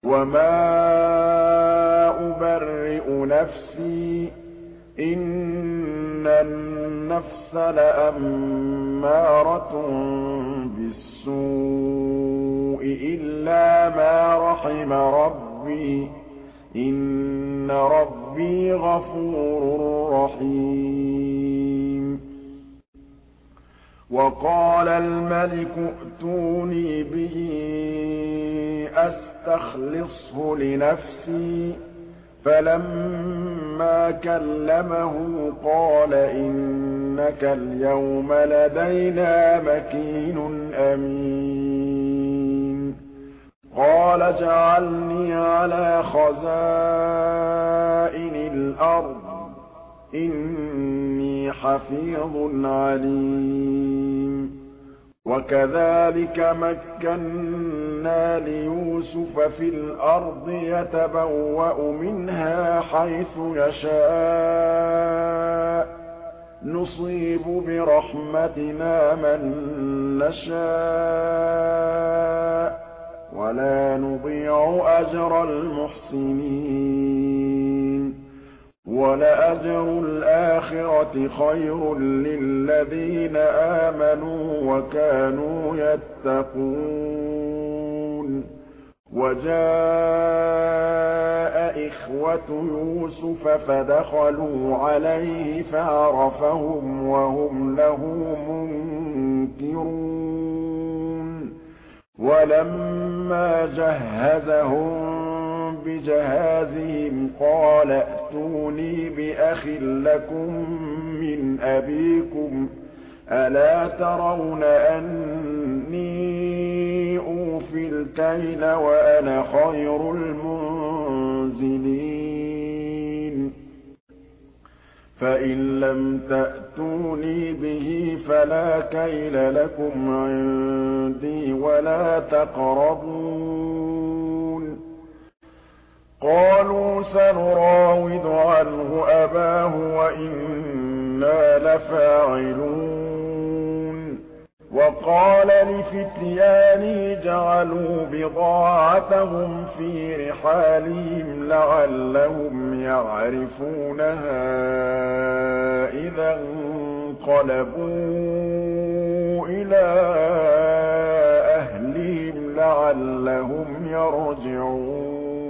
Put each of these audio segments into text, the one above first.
وَمَا أُبَرِّئُ نَفْسِي ۚ إِنَّ النَّفْسَ لَأَمَّارَةٌ بِالسُّوءِ إِلَّا مَا رَحِمَ رَبِّي ۚ إِنَّ رَبِّي غَفُورٌ رَّحِيمٌ وَقَالَ الْمَلِكُ ائْتُونِي بِهِ أَسْتَخْلِصْهُ لِنَفْسِي ۖ فَلَمَّا كَلَّمَهُ قَالَ إِنَّكَ الْيَوْمَ لَدَيْنَا مَكِينٌ أَمِينٌ قَالَ اجْعَلْنِي عَلَىٰ خَزَائِنِ الْأَرْضِ ۖ إِنِّي حَفِيظٌ عَلِيمٌ وَكَذَٰلِكَ مَكَّنَّا لِيُوسُفَ فِي الْأَرْضِ يَتَبَوَّأُ مِنْهَا حَيْثُ يَشَاءُ ۚ نُصِيبُ بِرَحْمَتِنَا مَن نَّشَاءُ ۖ وَلَا نُضِيعُ أَجْرَ الْمُحْسِنِينَ وَلَأَجْرُ الْآخِرَةِ خَيْرٌ لِّلَّذِينَ آمَنُوا وَكَانُوا يَتَّقُونَ وَجَاءَ إِخْوَةُ يُوسُفَ فَدَخَلُوا عَلَيْهِ فَعَرَفَهُمْ وَهُمْ لَهُ مُنكِرُونَ وَلَمَّا جَهَّزَهُم بِجَهَازِهِمْ قَالَ ائْتُونِي بِأَخٍ لَّكُم مِّنْ أَبِيكُمْ ۚ أَلَا تَرَوْنَ أَنِّي أُوفِي الْكَيْلَ وَأَنَا خَيْرُ الْمُنزِلِينَ فَإِن لَّمْ تَأْتُونِي بِهِ فَلَا كَيْلَ لَكُمْ عِندِي وَلَا تَقْرَبُونِ قَالُوا سَنُرَاوِدُ عَنْهُ أَبَاهُ وَإِنَّا لَفَاعِلُونَ وَقَالَ لِفِتْيَانِهِ جَعَلُوا بِضَاعَتَهُمْ فِي رِحَالِهِمْ لَعَلَّهُمْ يَعْرِفُونَهَا إِذَا انقَلَبُوا إِلَىٰ أَهْلِهِمْ لَعَلَّهُمْ يَرْجِعُونَ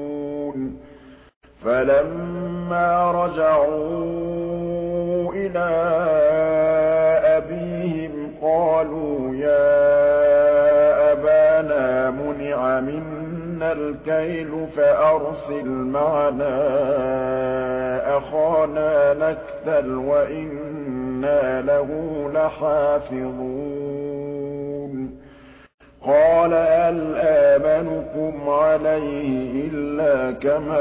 فَلَمَّا رَجَعُوا إِلَىٰ أَبِيهِمْ قَالُوا يَا أَبَانَا مُنِعَ مِنَّا الْكَيْلُ فَأَرْسِلْ مَعَنَا أَخَانَا نَكْتَلْ وَإِنَّا لَهُ لَحَافِظُونَ قَالَ هَلْ آمَنُكُمْ عَلَيْهِ إِلَّا كَمَا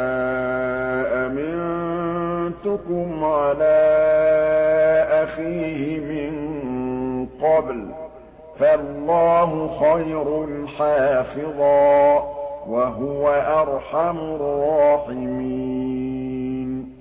أَمِنتُكُمْ عَلَىٰ أَخِيهِ مِن قَبْلُ ۖ فَاللَّهُ خَيْرٌ حَافِظًا ۖ وَهُوَ أَرْحَمُ الرَّاحِمِينَ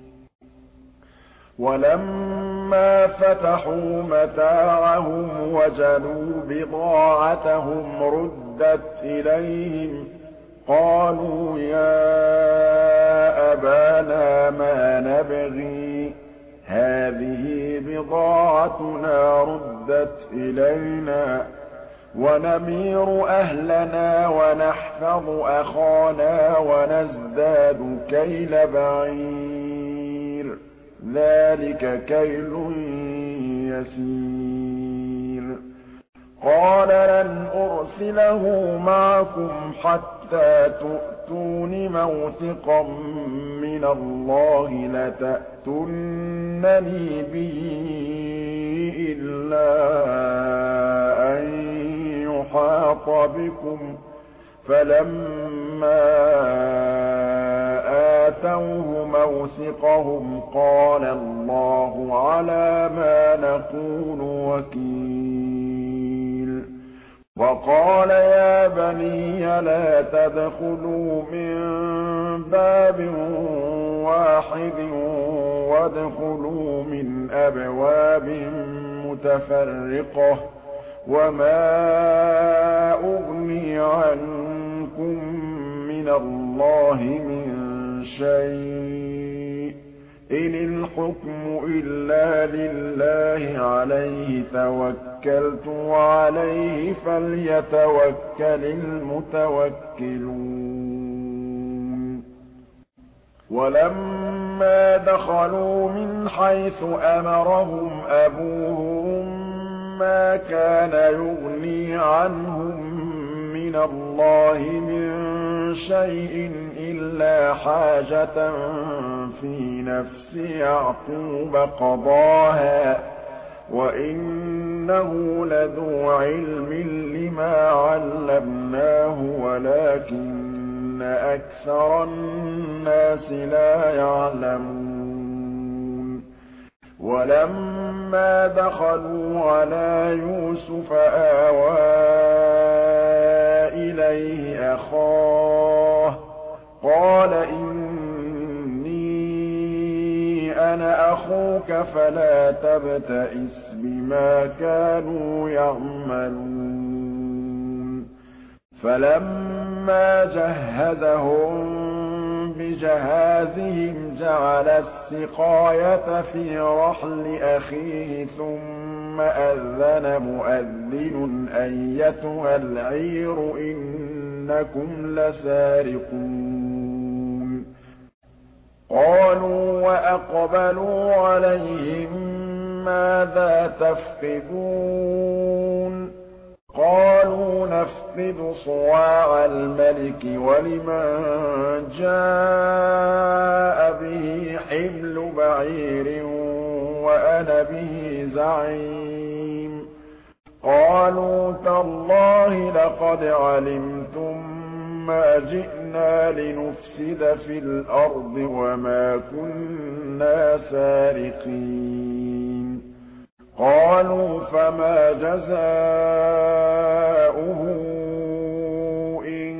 وَلَمَّا فَتَحُوا مَتَاعَهُمْ وَجَدُوا بِضَاعَتَهُمْ رُدَّتْ إِلَيْهِمْ قَالُوا يَا أَبَانَا مَا نَبْغِي ۖ هَٰذِهِ بِضَاعَتُنَا رُدَّتْ إِلَيْنَا وَنَمِيرُ أَهْلَنَا وَنَحْفَظُ أَخَانَا وَنَزْدَادُ كَيْلَ بَعِيرٍ ۖ ذَٰلِكَ كَيْلٌ يَسِيرٌ قَالَ لَنْ أُرْسِلَهُ مَعَكُمْ حَتَّىٰ تُؤْتُونِ مَوْثِقًا مِّنَ اللَّهِ لَتَأْتُنَّنِي بِهِ إِلَّا أَن يُحَاطَ بِكُمْ ۖ فَلَمَّا آتَوْهُ مَوْثِقَهُمْ قَالَ اللَّهُ عَلَىٰ مَا نَقُولُ وَكِيلٌ وَقَالَ يَا بَنِيَّ لَا تَدْخُلُوا مِن بَابٍ وَاحِدٍ وَادْخُلُوا مِنْ أَبْوَابٍ مُّتَفَرِّقَةٍ ۖ وَمَا أُغْنِي عَنكُم مِّنَ مِّنَ اللَّهِ مِن شَيْءٍ إِنِ الْحُكْمُ إِلَّا لِلَّهِ عَلَيْهِ تَوَكَّلْتُ وَعَلَيْهِ فَلْيَتَوَكَّلِ الْمُتَوَكِّلُونَ وَلَمَّا دَخَلُوا مِنْ حَيْثُ أَمَرَهُمْ أَبُوهُم مَّا كَانَ يُغْنِي عَنْهُم مِّنَ اللَّهِ مِن شَيْءٍ إِلَّا حَاجَةً فِي نَفْسِ يَعْقُوبَ قَضَاهَا ۚ وَإِنَّهُ لَذُو عِلْمٍ لِّمَا عَلَّمْنَاهُ وَلَٰكِنَّ أَكْثَرَ النَّاسِ لَا يَعْلَمُونَ وَلَمَّا دَخَلُوا عَلَىٰ يُوسُفَ آوَىٰ إِلَيْهِ أَخَاهُ قَالَ إِنِّي أَنَا أَخُوكَ فَلَا تَبْتَئِسْ بِمَا كَانُوا يَعْمَلُونَ فَلَمَّا جَهَّزَهُم بِجَهَازِهِمْ جَعَلَ السِّقَايَةَ فِي رَحْلِ أَخِيهِ ثُمَّ أَذَّنَ مُؤَذِّنٌ أَيَّتُهَا الْعِيرُ إِنَّكُمْ لَسَارِقُونَ قَالُوا وَأَقْبَلُوا عَلَيْهِم مَّاذَا تَفْقِدُونَ قَالُوا نَفْقِدُ صُوَاعَ الْمَلِكِ وَلِمَن جَاءَ بِهِ حِمْلُ بَعِيرٍ وَأَنَا بِهِ زَعِيمٌ قَالُوا تَاللَّهِ لَقَدْ عَلِمْتُم مَّا جِئْنَا لِنُفْسِدَ فِي الْأَرْضِ وَمَا كُنَّا سَارِقِينَ قَالُوا فَمَا جَزَاؤُهُ إِن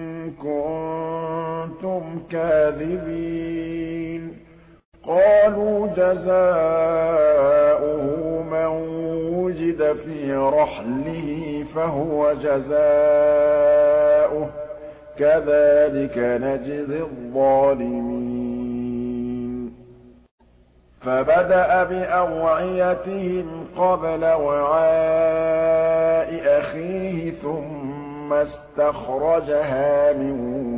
كُنتُمْ كَاذِبِينَ قَالُوا جَزَاؤُهُ مَن وُجِدَ فِي رَحْلِهِ فَهُوَ جَزَاؤُهُ كَذَٰلِكَ نَجْزِي الظَّالِمِينَ فَبَدَأَ بِأَوْعِيَتِهِمْ قَبْلَ وِعَاءِ أَخِيهِ ثُمَّ اسْتَخْرَجَهَا مِن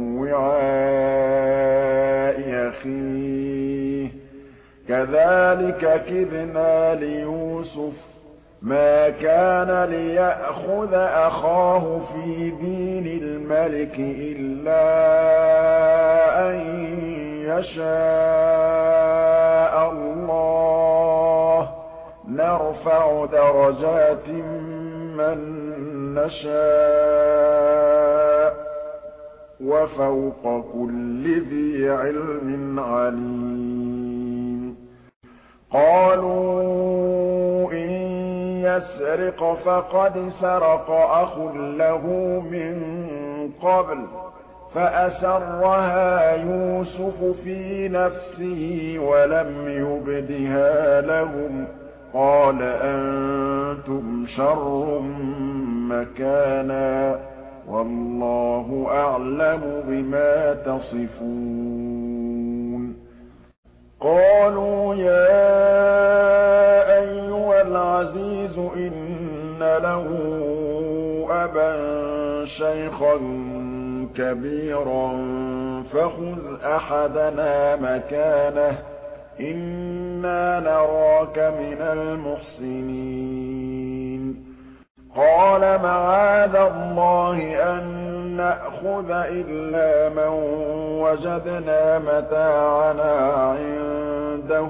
وِعَاءِ أَخِيهِ ۚ كَذَٰلِكَ كِدْنَا لِيُوسُفَ ۖ مَا كَانَ لِيَأْخُذَ أَخَاهُ فِي دِينِ الْمَلِكِ إِلَّا أَن يَشَاءَ اللَّهُ ۚ نَرْفَعُ دَرَجَاتٍ مَّن نَّشَاءُ ۗ وَفَوْقَ كُلِّ ذِي عِلْمٍ عَلِيمٌ قَالُوا إِن يَسْرِقْ فَقَدْ سَرَقَ أَخٌ لَّهُ مِن قَبْلُ فَأَسَرَّهَا يُوسُفُ فِي نَفْسِهِ وَلَمْ يُبْدِهَا لَهُمْ ۚ قَالَ أَنتُمْ شَرٌّ مَّكَانًا ۖ وَاللَّهُ أَعْلَمُ بِمَا تَصِفُونَ قَالُوا يَا أَيُّهَا الْعَزِيزُ إِنَّ لَهُ أَبًا شَيْخًا كَبِيرًا فَخُذْ أَحَدَنَا مَكَانَهُ إِنَّا نَرَاكَ مِنَ الْمُحْسِنِينَ قَالَ مَعَاذَ اللَّهِ أَن نَّأْخُذَ إِلَّا مَن وَجَدْنَا مَتَاعَنَا عِندَهُ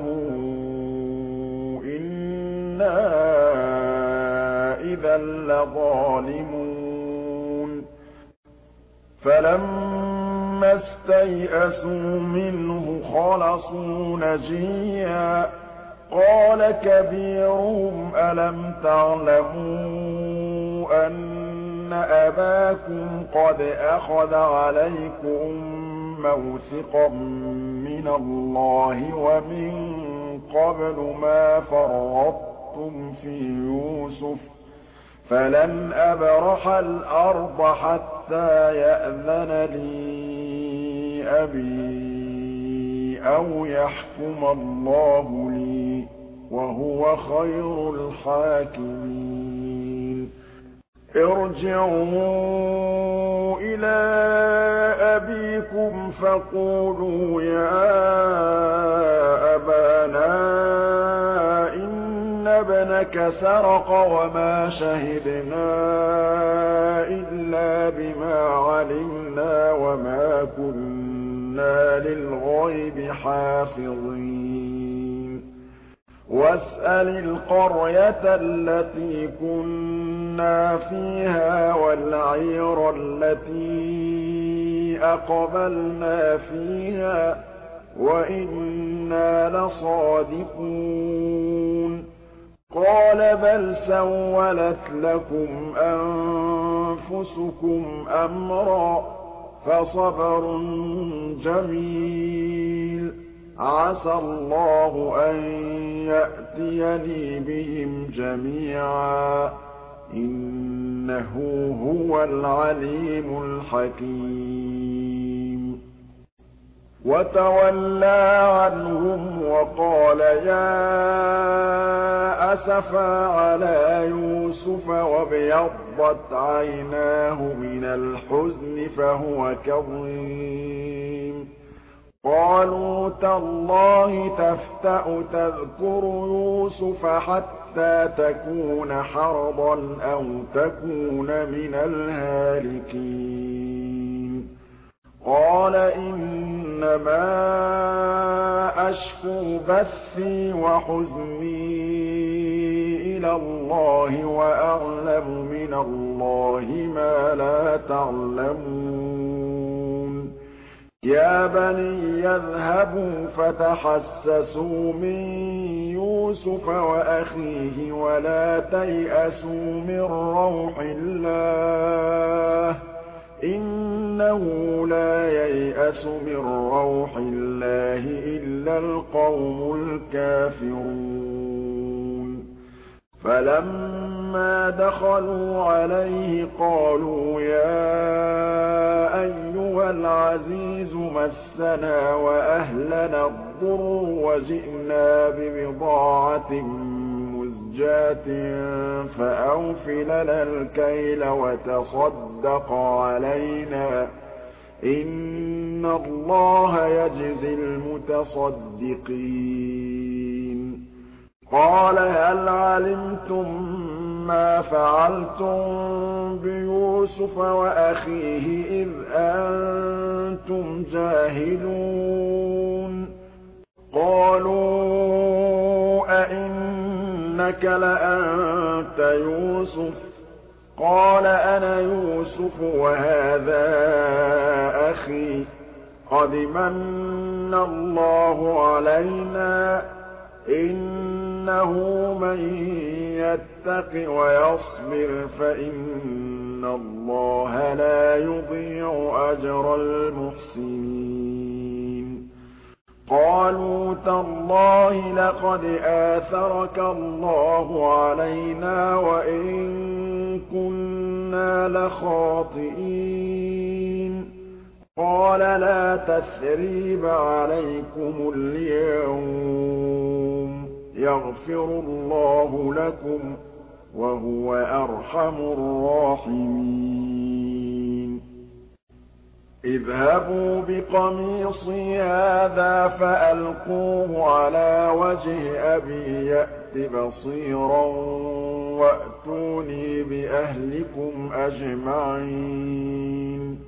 إِنَّا إِذًا لَّظَالِمُونَ فَلَمَّا اسْتَيْأَسُوا مِنْهُ خَلَصُوا نَجِيًّا قَالَ كَبِيرُهُمْ أَلَمْ تَعْلَمُوا أَنَّ أَبَاكُمْ قَدْ أَخَذَ عَلَيْكُم مَّوْثِقًا مِّنَ اللَّهِ وَمِن قَبْلُ مَا فَرَّطتُمْ فِي يُوسُفَ فَلَنْ أَبْرَحَ الْأَرْضَ حَتَّىٰ يَأْذَنَ لِي أبي أو يحكم الله لي وهو خير الحاكمين ارجعوا إلى أبيكم فقولوا يا أبانا إن ابنك سرق وما شهدنا إلا بما علمنا وما كنا للغيب حافظين واسأل القرية التي كنا فيها والعير التي أقبلنا فيها وإنا لصادقون قال بل سولت لكم أنفسكم أمرا فصبر جميل عسى الله أن يأتيني بهم جميعا إنه هو العليم الحكيم وتولى عنهم وقال يا أسفا على يوسف وابيضت عيناه من الحزن فهو كظيم قالوا تالله تفتأ تذكر يوسف حتى تكون حرضا أو تكون من الهالكين قال إنما أشكو بثي وحزني إلى الله وأعلم من الله ما لا تعلمون يا بني يذهبوا فتحسسوا من يوسف وأخيه ولا تيأسوا من روح الله إنه لا ييأس من روح الله إلا القوم الكافرون فلما دخلوا عليه قالوا يا أيها العزيز مسنا وأهلنا الضر وجئنا ببضاعة مزجاة فأوف لنا الكيل وتصدق علينا إن الله يجزي المتصدقين قال هل علمتم ما فعلتم بيوسف وأخيه إذ أنتم جاهلون قالوا أئنك لأنت يوسف قال أنا يوسف وهذا أخي قد من الله علينا إنه من يتق ويصبر فإن الله لا يضيع أجر المحسنين قالوا تالله لقد آثرك الله علينا وإن كنا لخاطئين قال لا تثريب عليكم اليوم يغفر الله لكم وهو أرحم الراحمين اذهبوا بقميصي هذا فألقوه على وجه أبي يأت بصيرا وأتوني بأهلكم أجمعين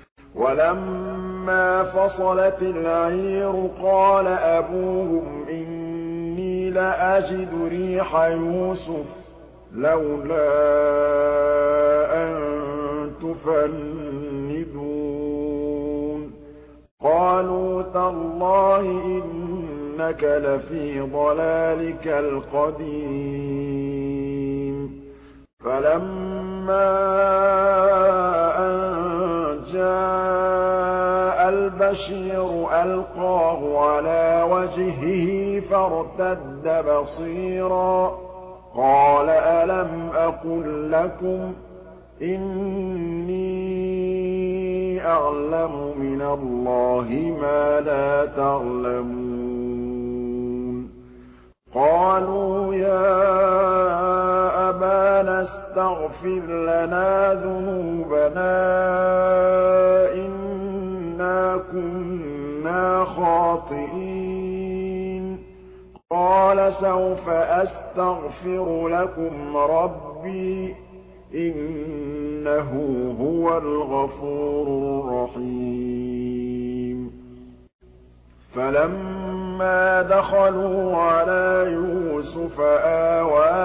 ولما فصلت العير قال أبوهم إني لأجد ريح يوسف لولا أن تفندون قالوا تالله إنك لفي ضلالك القديم فلما أن جاء البشير ألقاه على وجهه فارتد بصيرا قال ألم أقل لكم إني أعلم من الله ما لا تعلمون قالوا يا أبانا استغفر لنا ذنوبنا إنا كنا خاطئين قال سوف أستغفر لكم ربي إنه هو الغفور الرحيم فلما دخلوا على يوسف آوى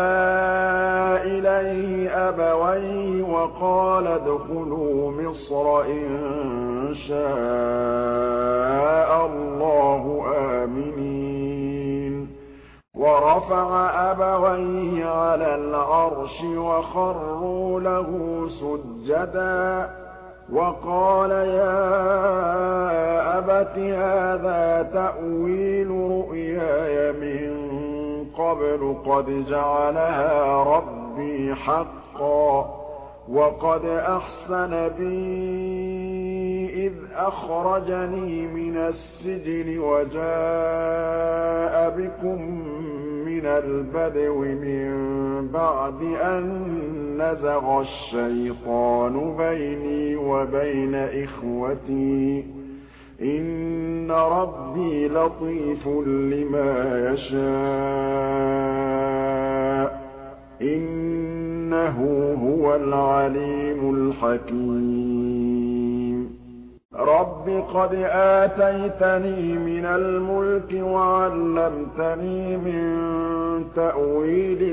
إليه أبويه وقال ادخلوا مصر إن شاء الله آمنين ورفع أبويه على العرش وخروا له سجدا وقال يا أبت هذا تأويل رؤياي من قبل قد جعلها ربي حقا وقد أحسن بي إذ أخرجني من السجن وجاء بكم من البدو من بعد أن نزغ الشيطان بيني وبين إخوتي إن ربي لطيف لما يشاء إنه هو العليم الحكيم رب قد آتيتني من الملك وعلمتني من تأويل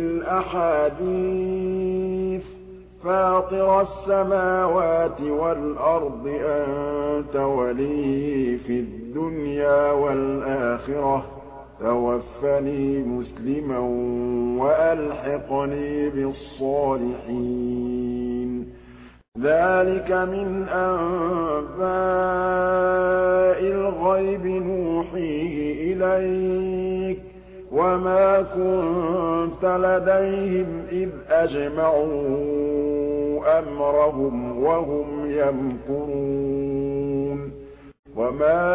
الأحاديث فاطر السماوات والأرض أنت ولي في الدنيا والآخرة توفني مسلما وألحقني بالصالحين ذلك من أنباء الغيب نوحيه إليك وما كنت لديهم إذ أجمعوا أمرهم وهم يمكرون وما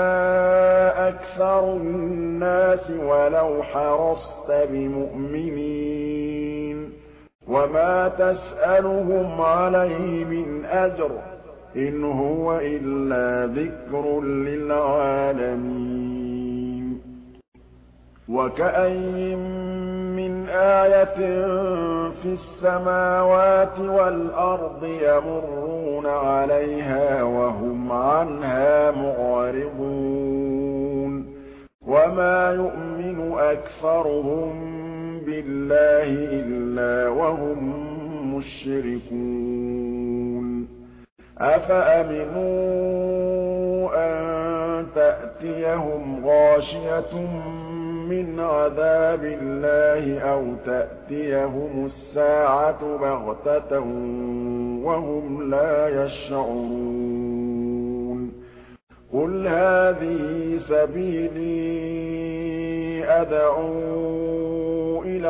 أكثر الناس ولو حرصت بمؤمنين وما تسألهم عليه من أجر إن هو إلا ذكر للعالمين وكأين من آية في السماوات والأرض يمرون عليها وهم عنها معرضون وما يؤمن أكثرهم بالله إلا وهم مشركون أفأمنوا أن تأتيهم غاشية من عذاب الله أو تأتيهم الساعة بغتة وهم لا يشعرون قل هذه سبيلي أدعو إلى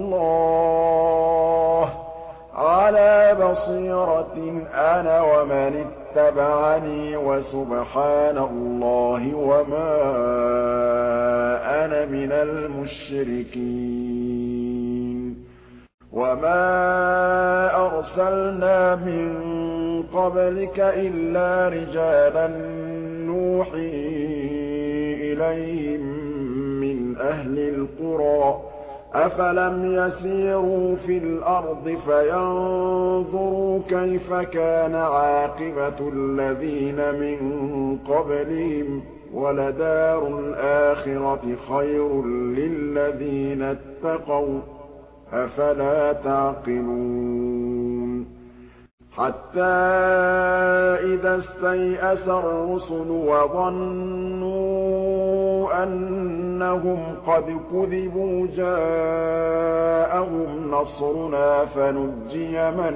الله على بصيرة أنا ومن اتبعني وسبحان الله وما أنا من المشركين وما أرسلنا من قبلك إلا رجالا نوحي إليهم من أهل القرى أفلم يسيروا في الأرض فينظروا كيف كان عاقبة الذين من قبلهم ولدار الآخرة خير للذين اتقوا أفلا تعقلون حتى إذا استيأس الرسل وظنوا أنهم قد كذبوا جاءهم نصرنا فنجي من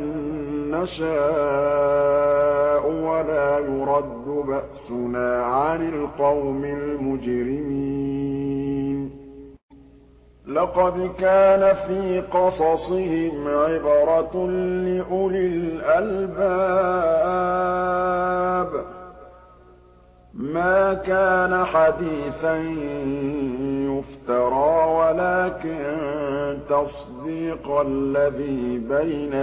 نشاء ولا يرد بأسنا عن القوم المجرمين لقد كان في قصصهم عبرة لأولي الألباب ما كان حديثا يفترى تصديق الذي بين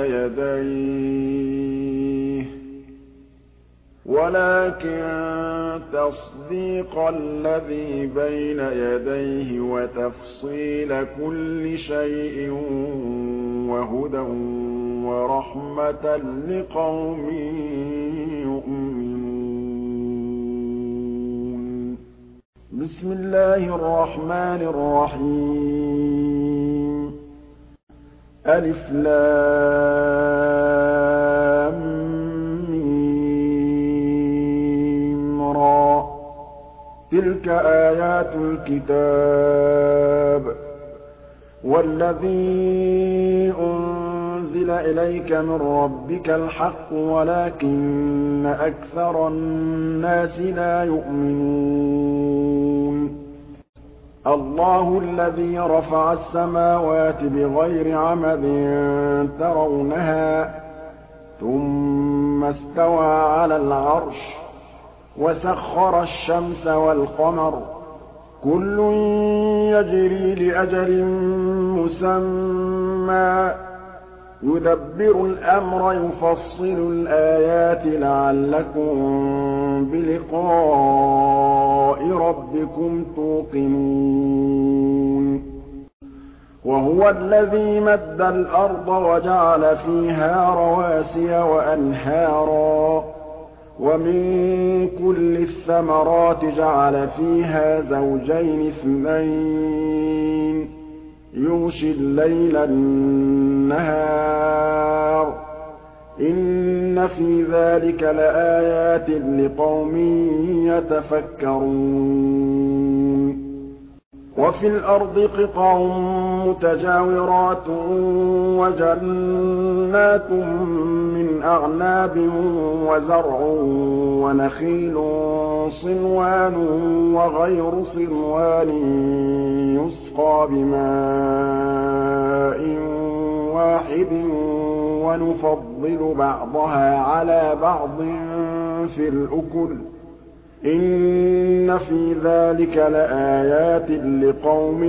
يديه تصديق الذي بين يديه وتفصيل كل شيء وهدى ورحمة لقوم يؤمنون بسم الله الرحمن الرحيم ألف لام تلك آيات الكتاب والذي أنزل إليك من ربك الحق ولكن أكثر الناس لا يؤمنون الله الذي رفع السماوات بغير عمد ترونها ثم استوى على العرش وسخر الشمس والقمر كل يجري لأجل مسمى يدبر الأمر يفصل الآيات لعلكم بلقاء ربكم توقنون وهو الذي مد الأرض وجعل فيها رواسي وأنهارا ومن كل الثمرات جعل فيها زوجين اثنين يغشي الليل النهار إن في ذلك لآيات لقوم يتفكرون وفي الأرض قطع متجاورات وجنات من أعناب وزرع ونخيل صنوان وغير صنوان يسقى بماء واحد ونفضل بعضها على بعض في الأكل إن في ذلك لآيات لقوم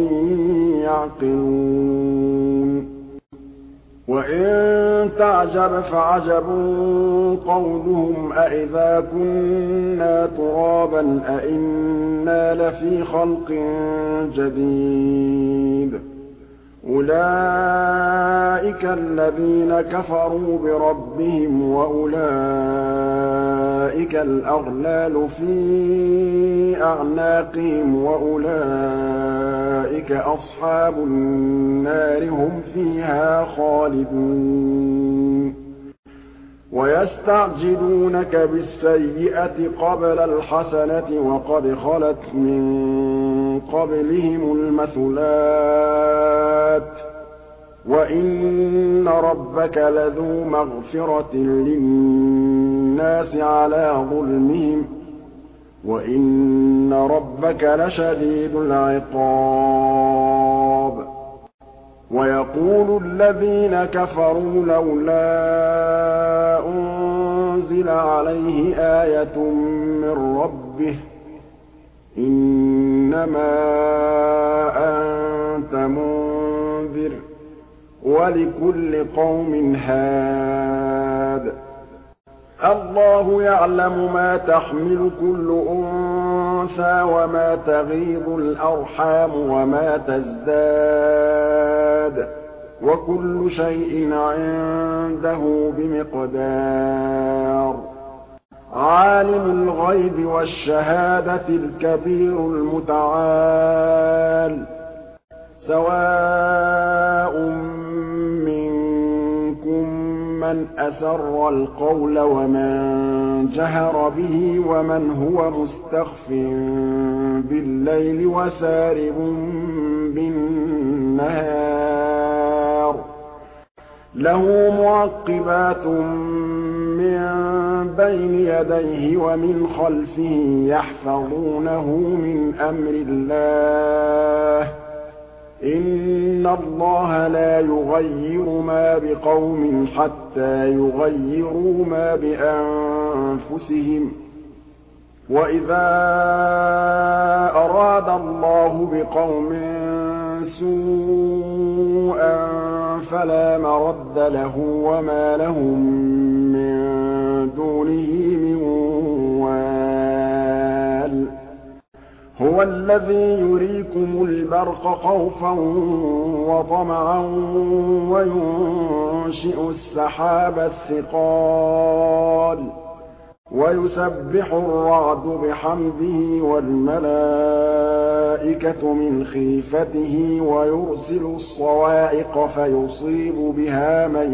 يعقلون وإن تعجب فعجب قولهم أإذا كنا ترابا أإنا لفي خلق جديد أولئك الذين كفروا بربهم وأولئك الأغلال في أعناقهم وأولئك أصحاب النار هم فيها خالدون ويستعجلونك بالسيئة قبل الحسنة وقد خلت من قبلهم المثلات وإن ربك لذو مغفرة للناس على ظلمهم وإن ربك لشديد العقاب ويقول الذين كفروا لولا أنزل عليه آية من ربه إنما أنت منذر ولكل قوم هاد الله يعلم ما تحمل كل أنثى وما تغيض الأرحام وما تزداد وكل شيء عنده بمقدار عالم الغيب والشهادة الكبير المتعال سواء منكم من أسر القول ومن جهر به ومن هو مستخف بالليل وسارب بالنهار له معقبات من بين يديه ومن خلفه يحفظونه من أمر الله إِنَّ اللَّهَ لَا يُغَيِّرُ مَا بِقَوْمٍ حَتَّىٰ يُغَيِّرُوا مَا بِأَنفُسِهِمْ ۗ وَإِذَا أَرَادَ اللَّهُ بِقَوْمٍ سُوءًا فَلَا مَرَدَّ لَهُ وَمَا لَهُم مِّن دُونِهِ مِن وَالٍ هُوَ الَّذِي يُرِيكُمُ الْبَرْقَ خَوْفًا وَطَمَعًا وَيُنشِئُ السَّحَابَ الثِّقَالَ وَيُسَبِّحُ الرَّعْدُ بِحَمْدِهِ وَالْمَلَائِكَةُ مِنْ خِيفَتِهِ وَيُرْسِلُ الصَّوَاعِقَ فَيُصِيبُ بِهَا مَن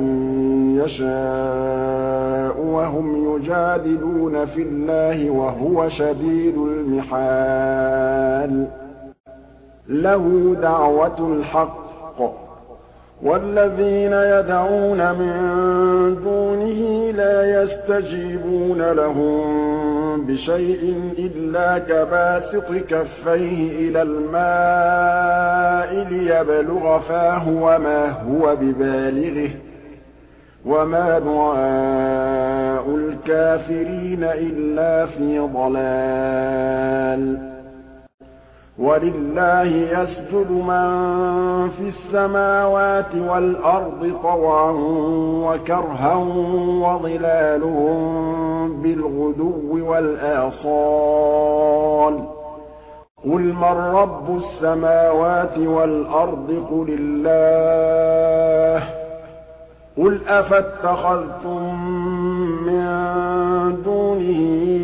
يَشَاءُ وَهُمْ يُجَادِلُونَ فِي اللَّهِ وَهُوَ شَدِيدُ الْمِحَالِ لَهُ دَعْوَةُ الْحَقِّ وَالَّذِينَ يَدْعُونَ مِن دُونِهِ لَا يَسْتَجِيبُونَ لَهُم بِشَيْءٍ إِلَّا كَبَاسِطِ كَفَّيْهِ إِلَى الْمَاءِ لِيَبْلُغَ فَاهُ وَمَا هُوَ بِبَالِغِهِ ۚ وَمَا دُعَاءُ الْكَافِرِينَ إِلَّا فِي ضَلَالٍ وَلِلَّهِ يَسْجُدُ مَن فِي السَّمَاوَاتِ وَالْأَرْضِ طَوْعًا وَكَرْهًا وَظِلَالُهُم بِالْغُدُوِّ وَالْآصَالِ ۩ قُلْ مَن رَّبُّ السَّمَاوَاتِ وَالْأَرْضِ قُلِ اللَّهُ ۚ قُلْ أَفَاتَّخَذْتُم مِّن دُونِهِ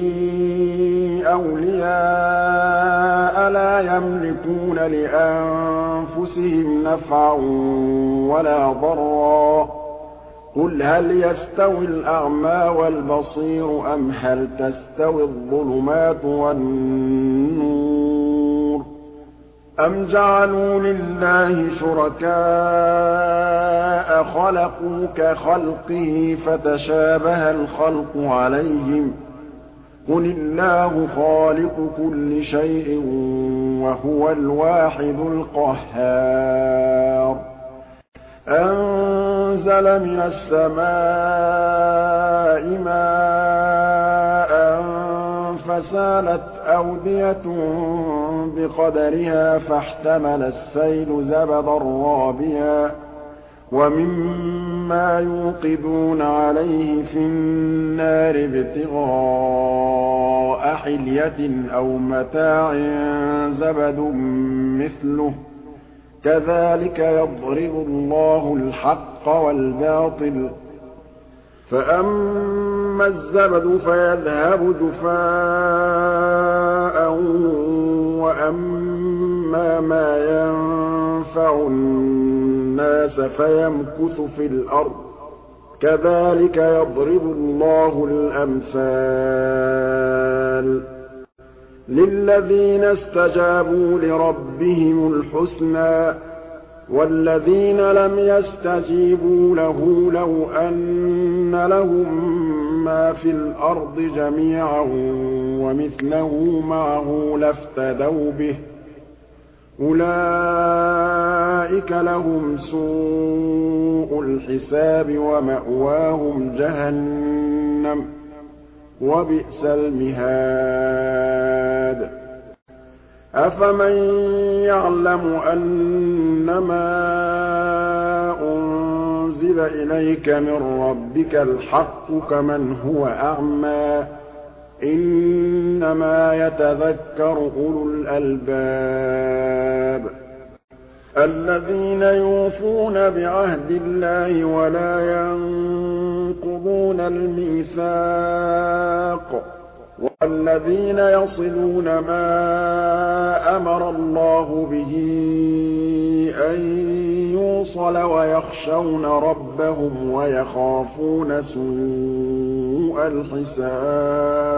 أَوْلِيَاءَ لَا يَمْلِكُونَ لِأَنفُسِهِمْ نَفْعًا وَلَا ضَرًّا ۚ قُلْ هَلْ يَسْتَوِي الْأَعْمَىٰ وَالْبَصِيرُ أَمْ هَلْ تَسْتَوِي الظُّلُمَاتُ وَالنُّورُ أَمْ جَعَلُوا لِلَّهِ شُرَكَاءَ خَلَقُوا كَخَلْقِهِ فَتَشَابَهَ الْخَلْقُ عَلَيْهِمْ ۚ قُلِ اللَّهُ خَالِقُ كُلِّ شَيْءٍ وَهُوَ الْوَاحِدُ الْقَهَّارُ أَنزَلَ مِنَ السَّمَاءِ مَاءً فَسَالَتْ أَوْدِيَةٌ بِقَدَرِهَا فَاحْتَمَلَ السَّيْلُ زَبَدًا رَّابِيًا وَمِمَّا يُوقِدُونَ عَلَيْهِ فِي النَّارِ ابْتِغَاءَ حِلْيَةٍ أَوْ مَتَاعٍ زَبَدٌ مِّثْلُهُ ۚ كَذَٰلِكَ يَضْرِبُ اللَّهُ الْحَقَّ وَالْبَاطِلَ ۚ فَأَمَّا الزَّبَدُ فَيَذْهَبُ جُفَاءً وَأَمَّا مَا يَنفَعُ النَّاسَ فَيَمْكُثُ فِي الْأَرْضِ ۚ كَذَٰلِكَ يَضْرِبُ اللَّهُ الْأَمْثَالَ لِلَّذِينَ اسْتَجَابُوا لِرَبِّهِمُ الْحُسْنَىٰ ۚ وَالَّذِينَ لَمْ يَسْتَجِيبُوا لَهُ لَوْ أَنَّ لَهُم مَّا فِي الْأَرْضِ جَمِيعًا وَمِثْلَهُ مَعَهُ لَافْتَدَوْا بِهِ ۚ أُولَٰئِكَ لَهُمْ سُوءُ الْحِسَابِ وَمَأْوَاهُمْ جَهَنَّمُ ۖ وَبِئْسَ الْمِهَادُ أَفَمَن يَعْلَمُ أَنَّمَا أُنزِلَ إِلَيْكَ مِن رَّبِّكَ الْحَقُّ كَمَنْ هُوَ أَعْمَىٰ ۚ إِنَّمَا يَتَذَكَّرُ أُولُو الْأَلْبَابِ الَّذِينَ يُوفُونَ بِعَهْدِ اللَّهِ وَلَا يَنقُضُونَ الْمِيثَاقَ وَالَّذِينَ يَصِلُونَ مَا أَمَرَ اللَّهُ بِهِ أَن يُوصَلَ وَيَخْشَوْنَ رَبَّهُمْ وَيَخَافُونَ سُوءَ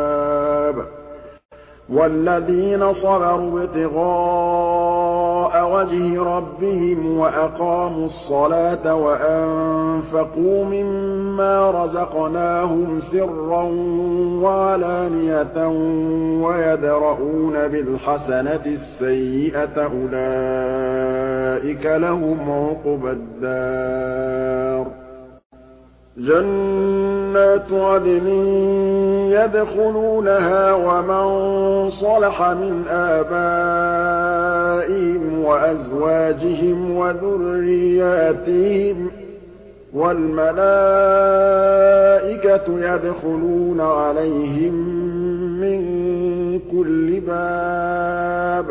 الْحِسَابِ وَالَّذِينَ صَبَرُوا ابْتِغَاءَ وجه ربهم وأقاموا الصلاة وأنفقوا مما رزقناهم سرا وعلانية ويدرؤون بالحسنة السيئة أولئك لهم عقبى الدار جنات عدن يدخلونها ومن صلح من آبائهم وأزواجهم وذرياتهم والملائكة يدخلون عليهم من كل باب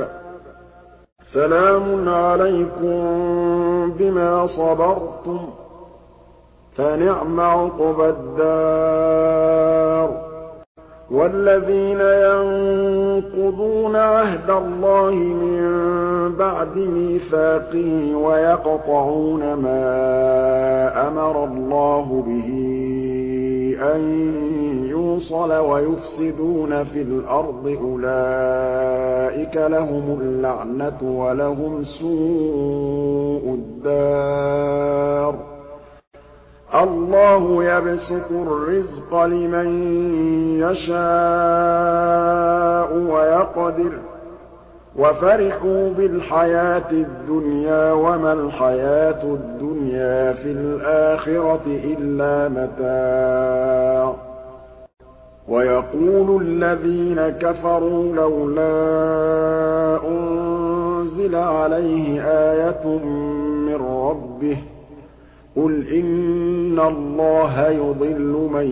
سلام عليكم بما صبرتم فنعم عقبى الدار والذين ينقضون عهد الله من بعد ميثاقه ويقطعون ما أمر الله به أن يوصل ويفسدون في الأرض أولئك لهم اللعنة ولهم سوء الدار الله يبسط الرزق لمن يشاء ويقدر وفرحوا بالحياة الدنيا وما الحياة الدنيا في الآخرة إلا متاع ويقول الذين كفروا لولا أنزل عليه آية من ربه قل إن الله يضل من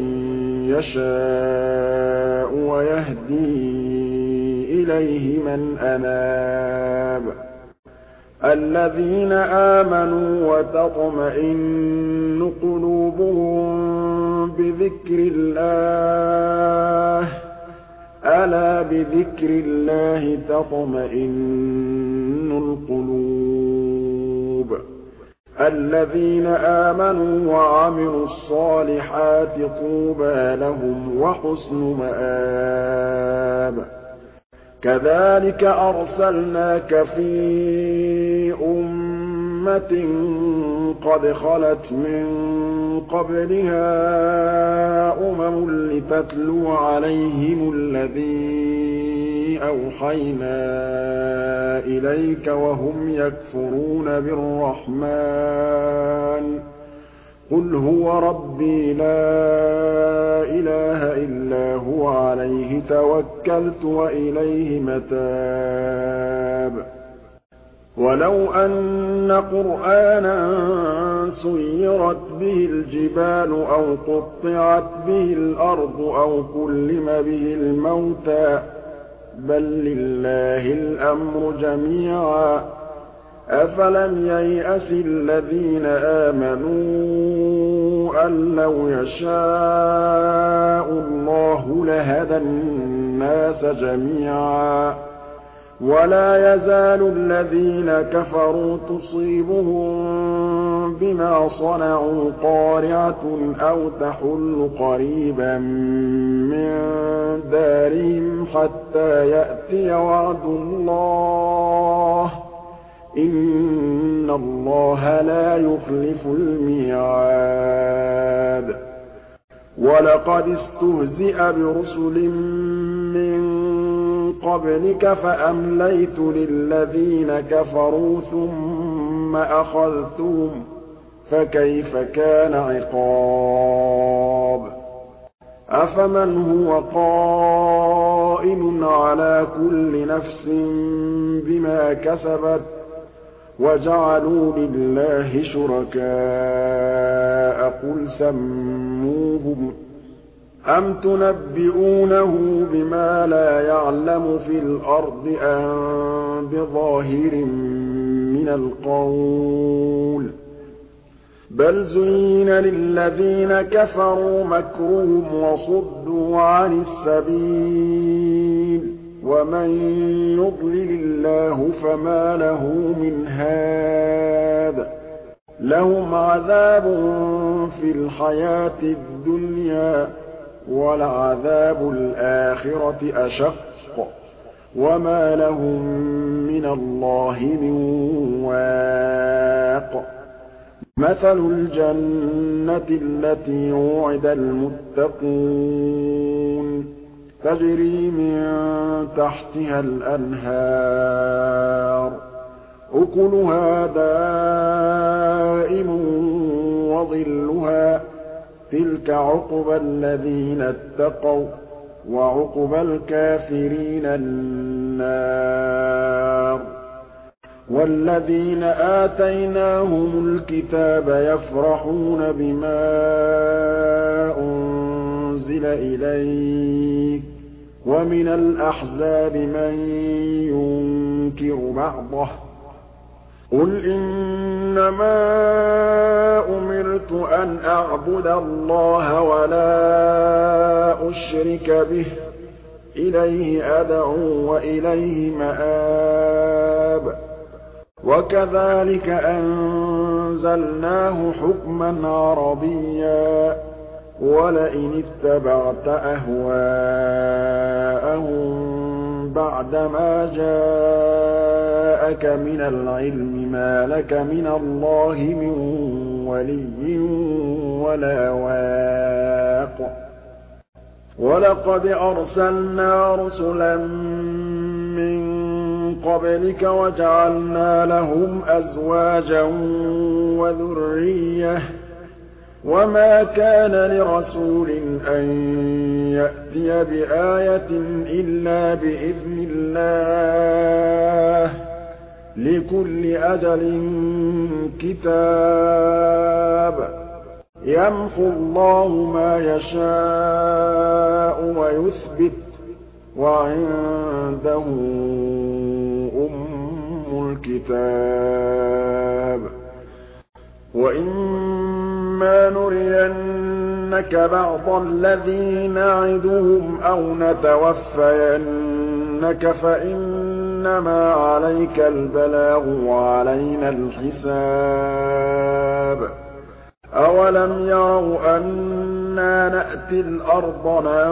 يشاء ويهدي إليه من أناب الذين آمنوا وتطمئن قلوبهم بذكر الله ألا بذكر الله تطمئن القلوب الذين آمنوا وعملوا الصالحات طوبى لهم وحسن مآب كذلك أرسلناك في أمة قد خلت من قبلها لتتلو عليهم الذي أوحينا إليك وهم يكفرون بالرحمن قل هو ربي لا إله إلا هو عليه توكلت وإليه متاب ولو أن قرآنا سيرت به الجبال أو قطعت به الأرض أو كلم به الموتى بل لله الأمر جميعا أفلم ييأس الذين آمنوا أن لو يشاء الله لهدى الناس جميعا ولا يزال الذين كفروا تصيبهم بما صنعوا قارعة أو تحل قريبا من دارهم حتى يأتي وعد الله إن الله لا يخلف الميعاد ولقد استهزئ برسل من قبلك فأمليت للذين كفروا ثم أخذتهم فكيف كان عقاب أفمن هو قائم على كل نفس بما كسبت وجعلوا لله شركاء قل سموهم أم تنبئونه بما لا يعلم في الأرض أم بظاهر من القول بل زين للذين كفروا مكرهم وصدوا عن السبيل ومن يضلل الله فما له من هاد لهم عذاب في الحياة الدنيا ولعذاب الآخرة أشق وما لهم مِّنَ اللَّهِ مِن وَاقٍ مَثَلُ الْجَنَّةِ الَّتِي وُعِدَ الْمُتَّقُونَ تَجْرِي مِن تَحْتِهَا الْأَنْهَارُ أُكُلُهَا دَائِمٌ وَظِلُّهَا ۚ تِلْكَ عُقْبَى الَّذِينَ اتَّقَوا ۖ وَّعُقْبَى الْكَافِرِينَ النَّارُ وَالَّذِينَ آتَيْنَاهُمُ الْكِتَابَ يَفْرَحُونَ بِمَا أُنزِلَ إِلَيْكَ ۖ وَمِنَ الْأَحْزَابِ مَن يُنكِرُ بَعْضَهُ ۚ قُلْ إِنَّمَا أُمِرْتُ أَنْ أَعْبُدَ اللَّهَ وَلَا أُشْرِكَ بِهِ ۚ إِلَيْهِ أَدْعُو وَإِلَيْهِ مَآبِ وَكَذَٰلِكَ أَنزَلْنَاهُ حُكْمًا عَرَبِيًّا ۚ وَلَئِنِ اتَّبَعْتَ أَهْوَاءَهُم بَعْدَمَا جَاءَكَ مِنَ الْعِلْمِ مَا لَكَ مِنَ اللَّهِ مِن وَلِيٍّ وَلَا وَاقٍ وَلَقَدْ أَرْسَلْنَا رُسُلًا مِّن قَبْلِكَ وَجَعَلْنَا لَهُمْ أَزْوَاجًا وَذُرِّيَّةً ۚ وَمَا كَانَ لِرَسُولٍ أَن يَأْتِيَ بِآيَةٍ إِلَّا بِإِذْنِ اللَّهِ ۗ لِكُلِّ أَجَلٍ كِتَابٌ يَمْحُو اللَّهُ مَا يَشَاءُ وَيُثْبِتُ ۖ وَعِندَهُ أُمُّ الْكِتَابِ وَإِمَّا نُرِيَنَّكَ بَعْضَ الَّذِي نَعِدُهُمْ أَوْ نَتَوَفَّيَنَّكَ فَإِنَّمَا عَلَيْكَ الْبَلَاغُ وَعَلَيْنَا الْحِسَابُ أَوَلَمْ يَرَوْا أَنَّا نَأْتِي الْأَرْضَ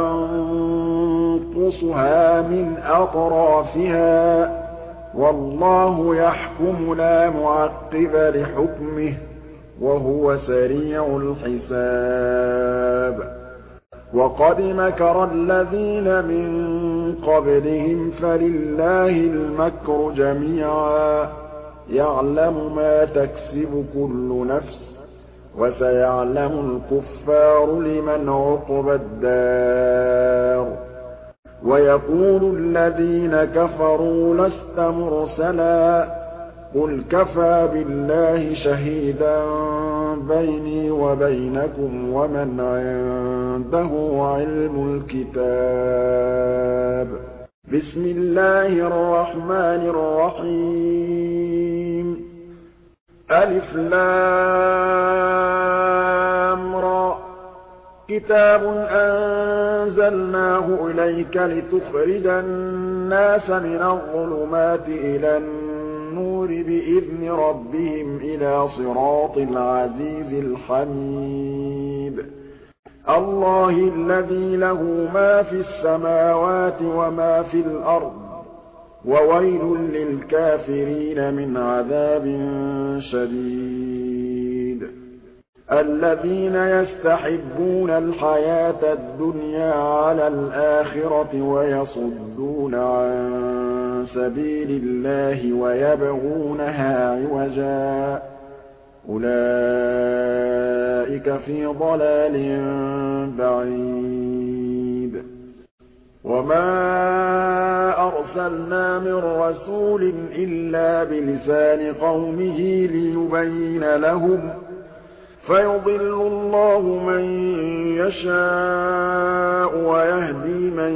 نَنقُصُهَا مِنْ أَطْرَافِهَا ۚ وَاللَّهُ يَحْكُمُ لَا مُعَقِّبَ لِحُكْمِهِ ۚ وَهُوَ سَرِيعُ الْحِسَابِ وَقَدْ مَكَرَ الَّذِينَ مِن قَبْلِهِمْ فَلِلَّهِ الْمَكْرُ جَمِيعًا ۖ يَعْلَمُ مَا تَكْسِبُ كُلُّ نَفْسٍ ۗ وَسَيَعْلَمُ الْكُفَّارُ لِمَنْ عُقْبَى الدَّارِ وَيَقُولُ الَّذِينَ كَفَرُوا لَسْتَ مُرْسَلًا ۚ قُلْ كَفَىٰ بِاللَّهِ شَهِيدًا بَيْنِي وَبَيْنَكُمْ وَمَنْ عِندَهُ عِلْمُ الْكِتَابِ بِسْمِ اللَّهِ الرَّحْمَٰنِ الرَّحِيمِ أَلِفْ لَامْ رَاءٌ كِتَابٌ أَنزَلْنَاهُ إِلَيْكَ لِتُخْرِجَ النَّاسَ مِنَ الظُّلُمَاتِ إِلَى النُّورِ بِإِذْنِ رَبِّهِمْ إِلَىٰ صِرَاطِ الْعَزِيزِ الْحَمِيدِ اللَّهِ الَّذِي لَهُ مَا فِي السَّمَاوَاتِ وَمَا فِي الْأَرْضِ ۗ وَوَيْلٌ لِّلْكَافِرِينَ مِنْ عَذَابٍ شَدِيدٍ الَّذِينَ يَسْتَحِبُّونَ الْحَيَاةَ الدُّنْيَا عَلَى الْآخِرَةِ وَيَصُدُّونَ عَن سَبِيلِ اللَّهِ وَيَبْغُونَهَا عِوَجًا ۚ أُولَٰئِكَ فِي ضَلَالٍ بَعِيدٍ وَمَا أَرْسَلْنَا مِن رَّسُولٍ إِلَّا بِلِسَانِ قَوْمِهِ لِيُبَيِّنَ لَهُمْ ۖ فَيُضِلُّ اللَّهُ مَن يَشَاءُ وَيَهْدِي مَن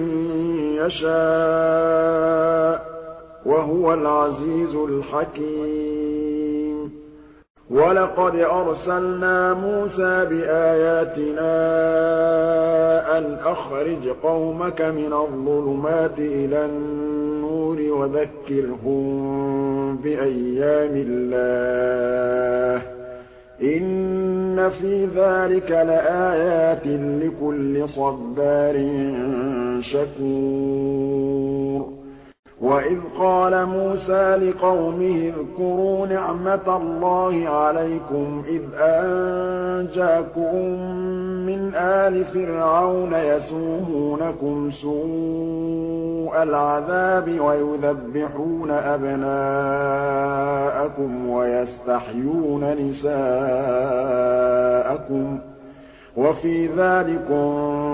يَشَاءُ ۚ وَهُوَ الْعَزِيزُ الْحَكِيمُ وَلَقَدْ أَرْسَلْنَا مُوسَىٰ بِآيَاتِنَا أَنْ أَخْرِجْ قَوْمَكَ مِنَ الظُّلُمَاتِ إِلَى النُّورِ وَذَكِّرْهُم بِأَيَّامِ اللَّهِ ۚ إِنَّ فِي ذَٰلِكَ لَآيَاتٍ لِّكُلِّ صَبَّارٍ شَكُورٍ وَإِذْ قَالَ مُوسَىٰ لِقَوْمِهِ اذْكُرُوا نِعْمَةَ اللَّهِ عَلَيْكُمْ إِذْ أَنجَاكُم مِّنْ آلِ فِرْعَوْنَ يَسُومُونَكُمْ سُوءَ الْعَذَابِ وَيُذَبِّحُونَ أَبْنَاءَكُمْ وَيَسْتَحْيُونَ نِسَاءَكُمْ ۚ وَفِي ذَٰلِكُم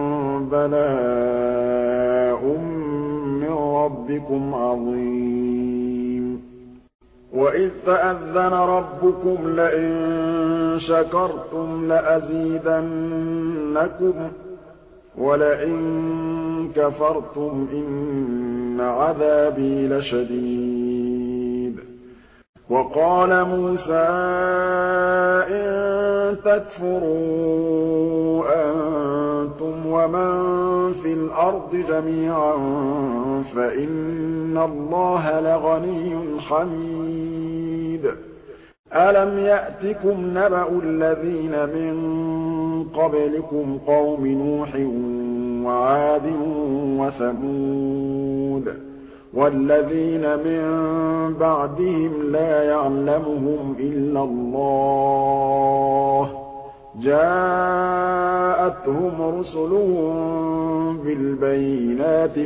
بَلَاءٌ مِّن رَّبِّكُمْ عَظِيمٌ وَإِذْ تَأَذَّنَ رَبُّكُمْ لَئِن شَكَرْتُمْ لَأَزِيدَنَّكُمْ ۖ وَلَئِن كَفَرْتُمْ إِنَّ عَذَابِي لَشَدِيدٌ وَقَالَ مُوسَىٰ إِن تَكْفُرُوا أَنتُمْ وَمَن فِي الْأَرْضِ جَمِيعًا فَإِنَّ اللَّهَ لَغَنِيٌّ حَمِيدٌ أَلَمْ يَأْتِكُمْ نَبَأُ الَّذِينَ مِن قَبْلِكُمْ قَوْمِ نُوحٍ وَعَادٍ وَثَمُودَ وَالَّذِينَ مِن بَعْدِهِمْ لَا يَعْلَمُهُمْ إِلَّا اللَّهُ ۚ جَاءَتْهُمْ رُسُلُهُم بِالْبَيِّنَاتِ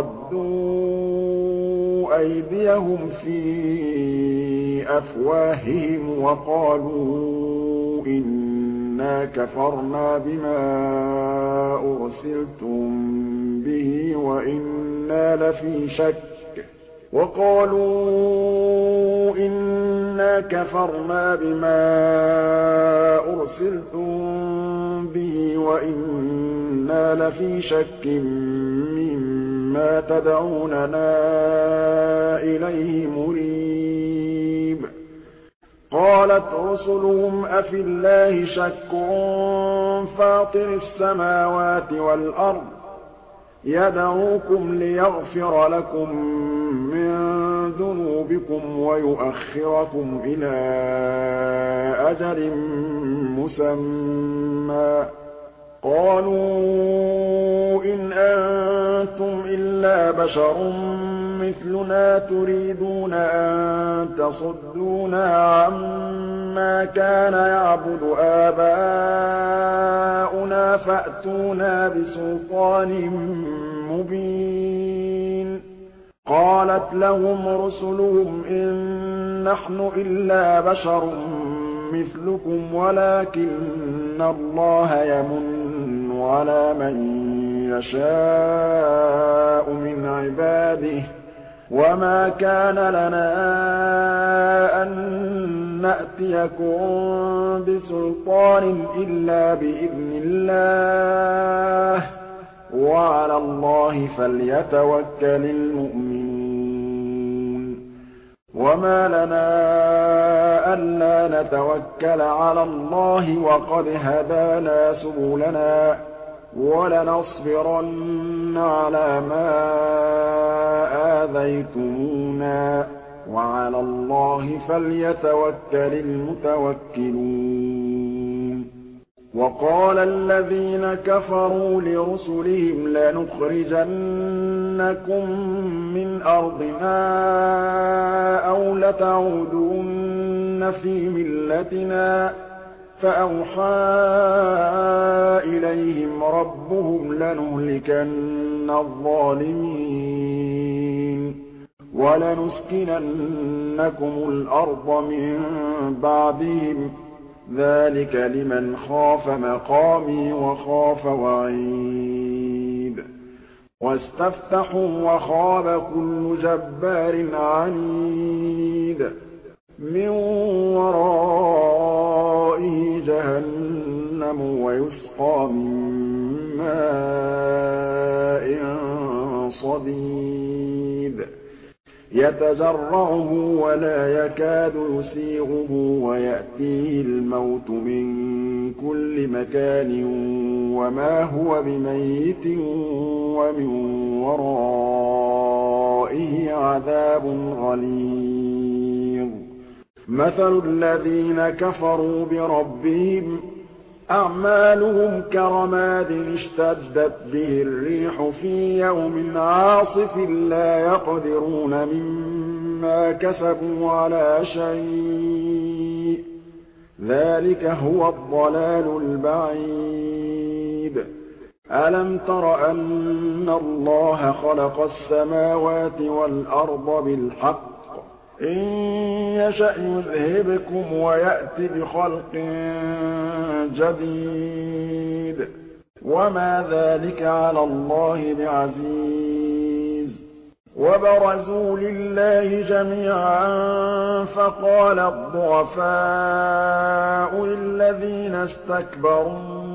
فَرَدُّوا أَيْدِيَهُمْ فِي أَفْوَاهِهِمْ وَقَالُوا إِنَّا كَفَرْنَا بِمَا أُرْسِلْتُم بِهِ وَإِنَّا لَفِي شَكٍّ مِّمَّا تَدْعُونَنَا إِلَيْهِ مُرِيبٍ قَالَتْ رُسُلُهُمْ أَفِي اللَّهِ شَكٌّ فَاطِرِ السَّمَاوَاتِ وَالْأَرْضِ يَدْعُوكُمْ لِيَغْفِرَ لَكُم مِّن ذُنُوبِكُمْ وَيُؤَخِّرَكُمْ إِلَىٰ أَجَلٍ مُّسَمًّى ۚ قَالُوا إِنْ أَنتُمْ إِلَّا بَشَرٌ مِّثْلُنَا تُرِيدُونَ أَن تَصُدُّونَا عَمَّا كَانَ يَعْبُدُ آبَاؤُنَا فَأْتُونَا بِسُلْطَانٍ مُّبِينٍ قَالَتْ لَهُمْ رُسُلُهُمْ إِن نَّحْنُ إِلَّا بَشَرٌ مِّثْلُكُمْ وَلَٰكِنَّ اللَّهَ يَمُنُّ عَلَىٰ مَن يَشَاءُ مِنْ عِبَادِهِ ۖ وَمَا كَانَ لَنَا أَن نَّأْتِيَكُم بِسُلْطَانٍ إِلَّا بِإِذْنِ اللَّهِ ۚ وَعَلَى اللَّهِ فَلْيَتَوَكَّلِ الْمُؤْمِنُونَ وَمَا لَنَا أَلَّا نَتَوَكَّلَ عَلَى اللَّهِ وَقَدْ هَدَانَا سُبُلَنَا وَلَنَصْبِرَنَّ عَلَىٰ مَا آذَيْتُمُونَا ۚ وَعَلَى اللَّهِ فَلْيَتَوَكَّلِ الْمُتَوَكِّلُونَ وَقَالَ الَّذِينَ كَفَرُوا لِرُسُلِهِمْ لَنُخْرِجَنَّكُم مِّنْ أَرْضِنَا أَوْ لَتَعُودُنَّ فِي مِلَّتِنَا ۖ فَأَوْحَىٰ إِلَيْهِمْ رَبُّهُمْ لَنُهْلِكَنَّ الظَّالِمِينَ وَلَنُسْكِنَنَّكُمُ الْأَرْضَ مِن بَعْدِهِمْ ۚ ذَٰلِكَ لِمَنْ خَافَ مَقَامِي وَخَافَ وَعِيدِ وَاسْتَفْتَحُوا وَخَابَ كُلُّ جَبَّارٍ عَنِيدٍ مِّن وَرَائِهِ جَهَنَّمُ وَيُسْقَىٰ مِن مَّاءٍ صَدِيدٍ يَتَجَرَّعُهُ وَلَا يَكَادُ يُسِيغُهُ وَيَأْتِيهِ الْمَوْتُ مِن كُلِّ مَكَانٍ وَمَا هُوَ بِمَيِّتٍ وَمِن وَرَائِهِ عَذَابٌ غَلِيظٌ مَثَلُ الَّذِينَ كَفَرُوا بِرَبِّهِمْ أعمالهم كرماد اشتدت به الريح في يوم عاصف لا يقدرون مما كسبوا على شيء ذلك هو الضلال البعيد ألم تر أن الله خلق السماوات والأرض بالحق إن يشأ يذهبكم ويأت بخلق جديد وما ذلك على الله بعزيز وبرزوا لله جميعا فقال الضعفاء للذين استكبروا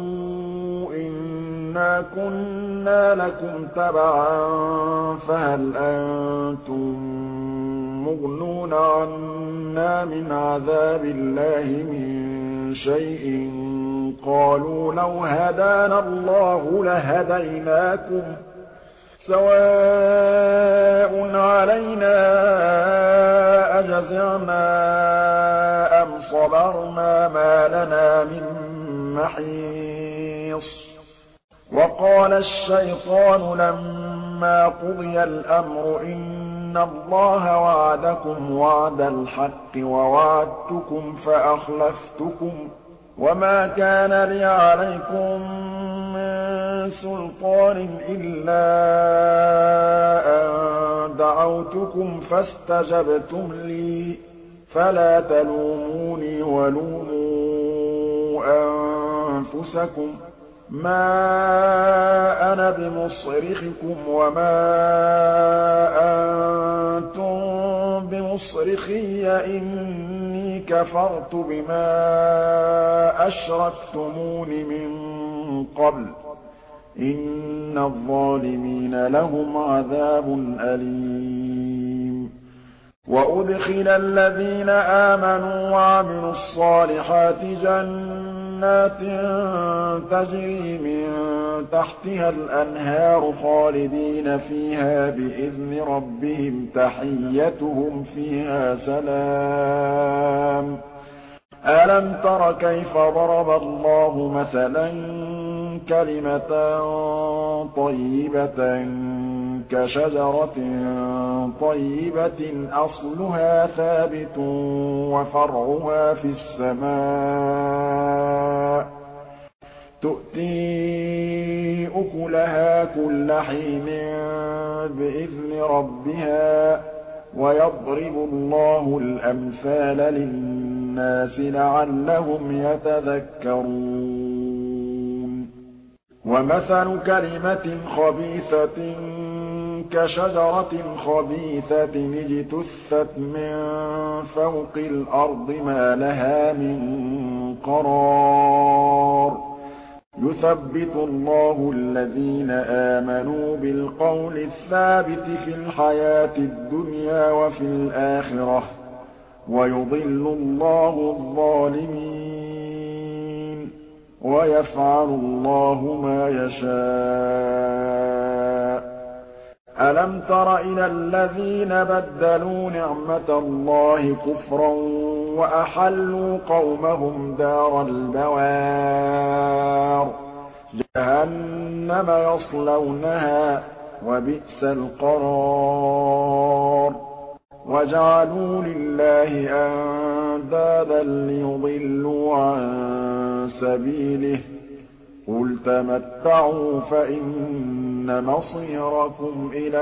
إنا كنا لكم تبعا فهل أنتم مغنون عنا من عذاب الله من شيء قالوا لو هدانا الله لهديناكم سواء علينا أجزعنا أم صبرنا ما لنا من محيص وقال الشيطان لما قضي الأمر إن الله وعدكم وعد الحق ووعدتكم فأخلفتكم وما كان لي عليكم من سلطان إلا أن دعوتكم فاستجبتم لي فلا تلوموني ولوموا أنفسكم ما أنا بمصرخكم وما أنتم بمصرخي إني كفرت بما أشركتمون من قبل إن الظالمين لهم عذاب أليم وأدخل الذين آمنوا وعملوا الصالحات جنات تجري من تحتها الأنهار خالدين فيها بإذن ربهم تحيتهم فيها سلام ألم تر كيف ضرب الله مثلا كلمة طيبة كشجرة طيبة أصلها ثابت وفرعها في السماء تؤتي أكلها كل حين بإذن ربها ويضرب الله الأمثال للناس لعلهم يتذكرون ومثل كلمة خبيثة كشجرة خبيثة اجتثت من فوق الأرض ما لها من قرار يثبت الله الذين آمنوا بالقول الثابت في الحياة الدنيا وفي الآخرة ويضل الله الظالمين ويفعل الله ما يشاء ألم تر إلى الذين بدلوا نعمة الله كفرا وأحلوا قومهم دار البوار جهنم يصلونها وبئس القرار وجعلوا لله أندادا ليضلوا عن سبيله قل تمتعوا فإن مصيركم إلى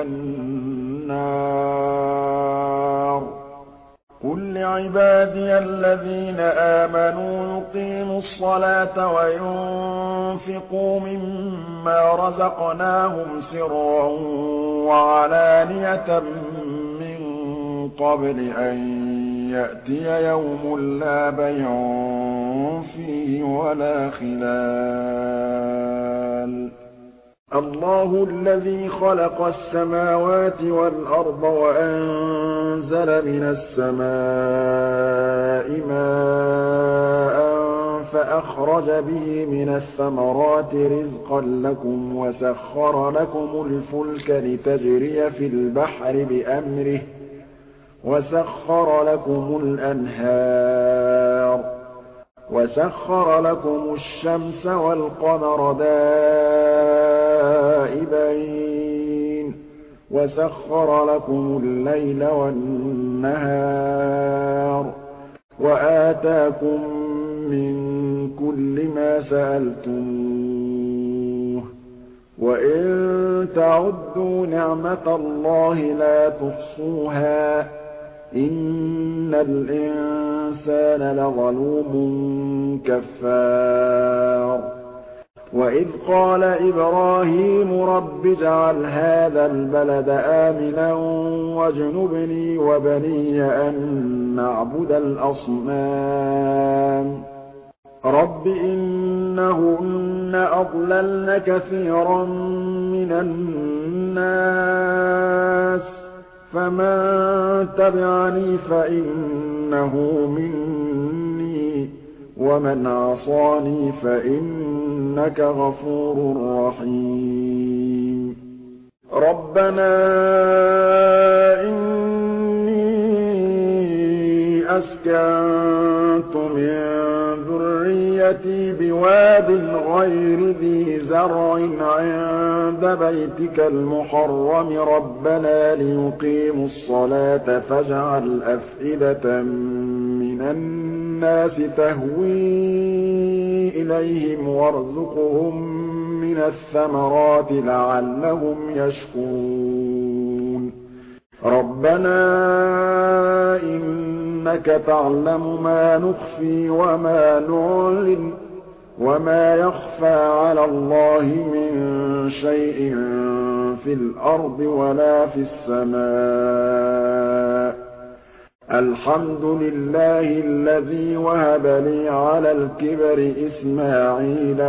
النار قل لعبادي الذين آمنوا يقيموا الصلاة وينفقوا مما رزقناهم سرا وعلانية من قبل أن يأتي يوم لا بيع فيه ولا خلال الله الذي خلق السماوات والأرض وأنزل من السماء ماء فأخرج به من الثمرات رزقا لكم وسخر لكم الفلك لتجري في البحر بأمره وسخر لكم الأنهار وَسَخَّرَ لَكُمُ الشَّمْسَ وَالْقَمَرَ دَائِبَيْنِ وَسَخَّرَ لَكُمُ اللَّيْلَ وَالنَّهَارَ وَآتَاكُم مِّن كُلِّ مَا سَأَلْتُمُوهُ وَإِن تَعُدُّوا نِعْمَةَ اللَّهِ لَا تُحْصُوهَا ۗ إِنَّ الْإِنسَانَ لَظَلُومٌ كَفَّارٌ وَإِذْ قَالَ إِبْرَاهِيمُ رَبِّ اجْعَلْ هَٰذَا الْبَلَدَ آمِنًا وَاجْنُبْنِي وَبَنِيَّ أَن نَّعْبُدَ الْأَصْنَامَ رَبِّ إِنَّهُنَّ أَضْلَلْنَ كَثِيرًا مِّنَ النَّاسِ فَمَن تَبِعَنِي فَإِنَّهُ مِنِّي وَمَنْ عَصَانِي فَإِنَّكَ غَفُورٌ رَّحِيمٌ رَبَّنَا إِنِّي أَسْكَنتُ مِن ذُرِّيَّتِي بِوَادٍ غَيْرِ ذِي زَرْعٍ عِندَ بَيْتِكَ الْمُحَرَّمِ رَبَّنَا لِيُقِيمُوا الصَّلَاةَ فَاجْعَلْ أَفْئِدَةً مِّنَ النَّاسِ تَهْوِي إِلَيْهِمْ وَارْزُقْهُم مِّنَ الثَّمَرَاتِ لَعَلَّهُمْ يَشْكُرُونَ رَبَّنَا إِنَّكَ تَعْلَمُ مَا نُخْفِي وَمَا نُعْلِنُ وَمَا يَخْفَىٰ عَلَى اللَّهِ مِن شَيْءٍ فِي الْأَرْضِ وَلَا فِي السَّمَاءِ الْحَمْدُ لِلَّهِ الَّذِي وَهَبَ لِي عَلَى الْكِبَرِ إِسْمَاعِيلَ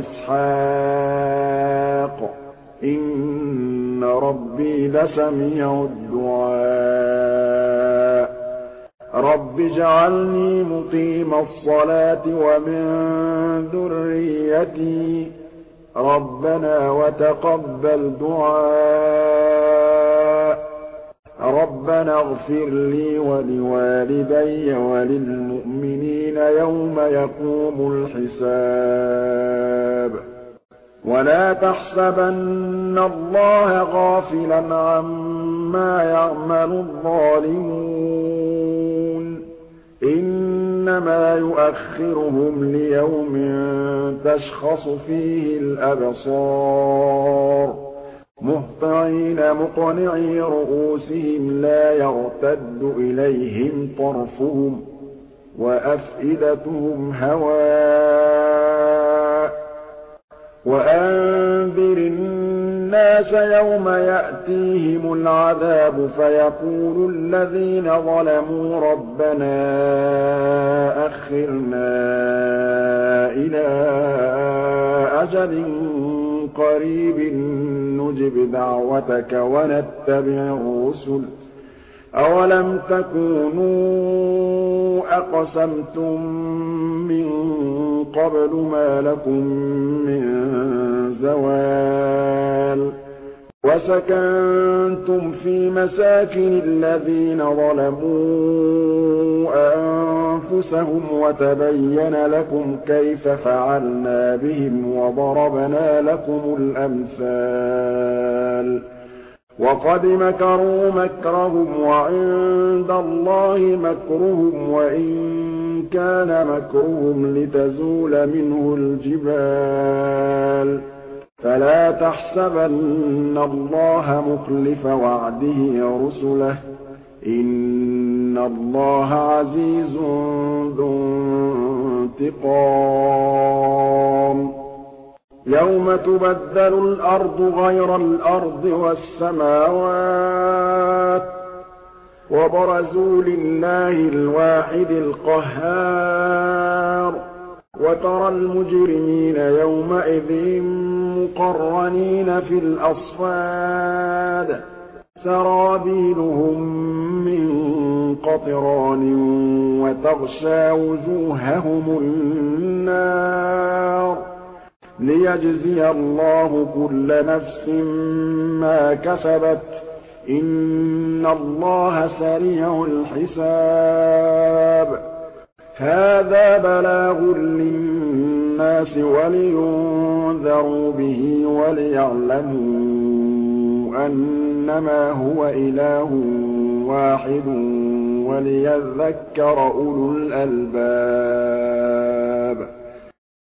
وَإِسْحَاقَ إِنَّ رَبِّي لَسَمِيعُ الدُّعَاءِ رَبِّ اجْعَلْنِي مُقِيمَ الصَّلَاةِ وَمِن ذُرِّيَّتِي رَبَّنَا وَتَقَبَّلْ دُعَاءِ رَبَّنَا اغْفِرْ لِي وَلِوَالِدَيَّ وَلِلْمُؤْمِنِينَ يَوْمَ يَقُومُ الْحِسَابُ وَلَا تَحْسَبَنَّ اللَّهَ غَافِلًا عَمَّا يَعْمَلُ الظَّالِمُونَ إِنَّمَا يُؤَخِّرُهُمْ لِيَوْمٍ تَشْخَصُ فِيهِ الْأَبْصَارُ مُهْطِعِينَ مُقْنِعِي رُءُوسِهِمْ لَا يَرْتَدُّ إِلَيْهِمْ طَرْفُهُمْ وَأَفْئِدَتُهُمْ هَوَاءٌ وَأَنذِرِ النَّاسَ يَوْمَ يَأْتِيهِمُ الْعَذَابُ فَيَقُولُ الَّذِينَ ظَلَمُوا رَبَّنَا أَخِّرْنَا إِلَىٰ أَجَلٍ قَرِيبٍ نُّجِبْ دَعْوَتَكَ وَنَتَّبِعِ الرُّسُلَ أَوَلَمْ تَكُونُوا أَقْسَمْتُم مِّن قَبْلُ مَا لَكُم مِّن زَوَالٍ وَسَكَنتُمْ فِي مَسَاكِنِ الَّذِينَ ظَلَمُوا أَنفُسَهُمْ وَتَبَيَّنَ لَكُمْ كَيْفَ فَعَلْنَا بِهِمْ وَضَرَبْنَا لَكُمُ الْأَمْثَالَ وَقَدْ مَكَرُوا مَكْرَهُمْ وَعِندَ اللَّهِ مَكْرُهُمْ وَإِن كَانَ مَكْرُهُمْ لِتَزُولَ مِنْهُ الْجِبَالُ فَلَا تَحْسَبَنَّ اللَّهَ مُخْلِفَ وَعْدِهِ رُسُلَهُ إِنَّ اللَّهَ عَزِيزٌ ذُو انتِقَامٍ يَوْمَ تُبَدَّلُ الْأَرْضُ غَيْرَ الْأَرْضِ وَالسَّمَاوَاتُ وَبَرَزُوا لِلَّهِ الْوَاحِدِ الْقَهَّارِ وَتَرَى الْمُجْرِمِينَ يَوْمَئِذٍ مُّقَرَّنِينَ فِي الْأَصْفَادِ سَرَابِيلُهُم مِّن قَطِرَانٍ وَتَغْشَىٰ وُجُوهَهُمُ النَّارُ لِيَجْزِيَ اللَّهُ كُلَّ نَفْسٍ مَّا كَسَبَتْ إِنَّ اللَّهَ سَرِيعُ الْحِسَابِ هَٰذَا بَلَاغٌ لِّلنَّاسِ وَلِيُنذَرُوا بِهِ وَلِيَعْلَمُوا أَنَّمَا هُوَ إِلَٰهٌ وَاحِدٌ وَلِيَذَّكَّرَ أُولُو الْأَلْبَابِ